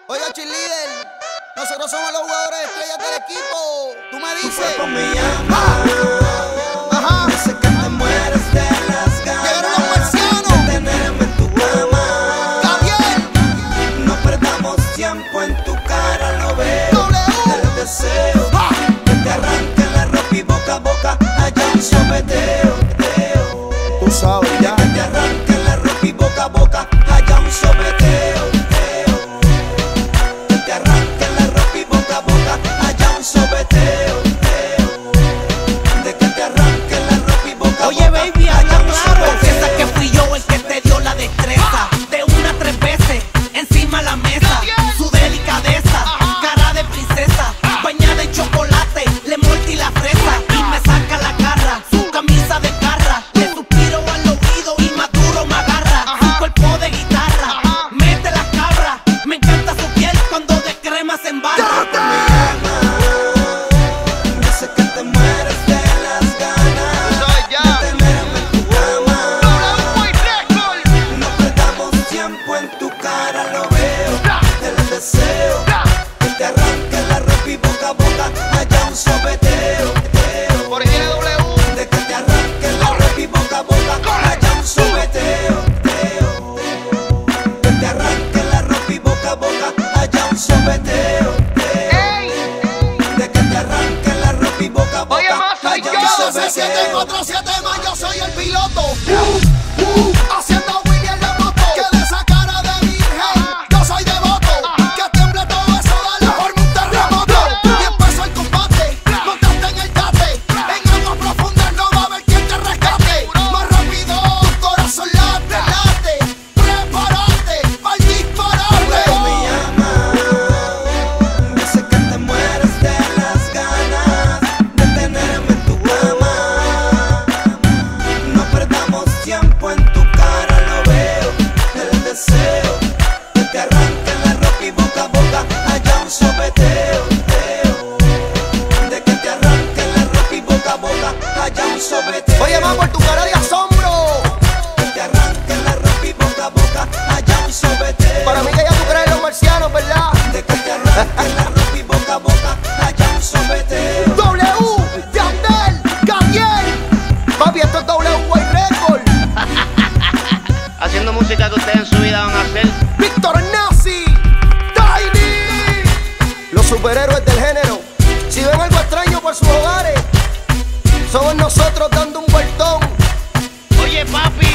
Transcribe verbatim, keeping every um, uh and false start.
Oiga, cheerleader, nosotros somos los jugadores estrellas del equipo. Tú me dices. Tu cuerpo me llama. Ajá. Yo sé que te mueres de las ganas. Llegaron los marcianos. De tenerme en tu cama. Gabriel. No perdamos tiempo, en tu cara lo veo. W. El deseo Ah. que te arranque la ropa y boca a boca haya un sopeteo. teo. Tú sabes ya. Que te arranque la ropa y boca a boca haya un sopeteo. teo. Que te arranque la ropa y boca a boca haya un sopeteo. teo. De que te arranque la ropa y boca a Oye, boca baby, haya habla un claro. sopeteo. Piensa que fui yo el que te dio la destreza. De una tres veces, encima la mesa. Su delicadeza, cara de princesa. Bañada en chocolate, le mordí la fresa. Y me saca la garra, su camisa de garra. Le suspiro al oído y más duro me agarra. Su cuerpo de guitarra, mete la cabra. Me encanta su piel cuando de crema se embarra. Yo sé que te mueres de las ganas de tenerme en tu cama. No perdamos tiempo, en tu cara lo veo. El deseo que te arranque la ropa y boca a boca haya un sopeteo. teo. De que te arranque la ropa y boca a boca haya un sopeteo. teo. Que te arranque la ropa y boca a boca haya un sopeteo. teo. De que te arranque la ropa y boca a boca haya un siete sopeteo. cuatro siete más, yo soy el piloto. Uh, uh, haciendo Willy en la moto. Que de esa cara de virgen, yo soy devoto. Que tiemble todo eso, dale, forma un terremoto. Y empezó el combate, montaste en el yate. En aguas profundas no va a haber quien te rescate. Más rápido, corazón late, late. Prepárate para el disparate. Me llama. Yo sé que te mueres de las ganas de tenerme en tu cama. No perdamos tiempo, en tu cara lo veo. El deseo que te arranque la ropa y boca a boca haya un sopeteo. teo. De que te arranque la ropa y boca a boca haya un sopeteo. Oye, más por tu cara de asombro. Que te arranque la ropa y boca a boca haya un sopeteo. Para mí que ya tú crees en los marcianos, ¿verdad? De que te arranque la ropa y boca a boca haya un sopeteo. W, Yandel, Gabriel. Papi, esto es W White Record. Haciendo música que ustedes en su vida van a hacer. Víctor Nazi, Tiny. Los superhéroes del género. Si ven algo extraño por sus hogares, somos nosotros dando un vueltón. Oye, papi,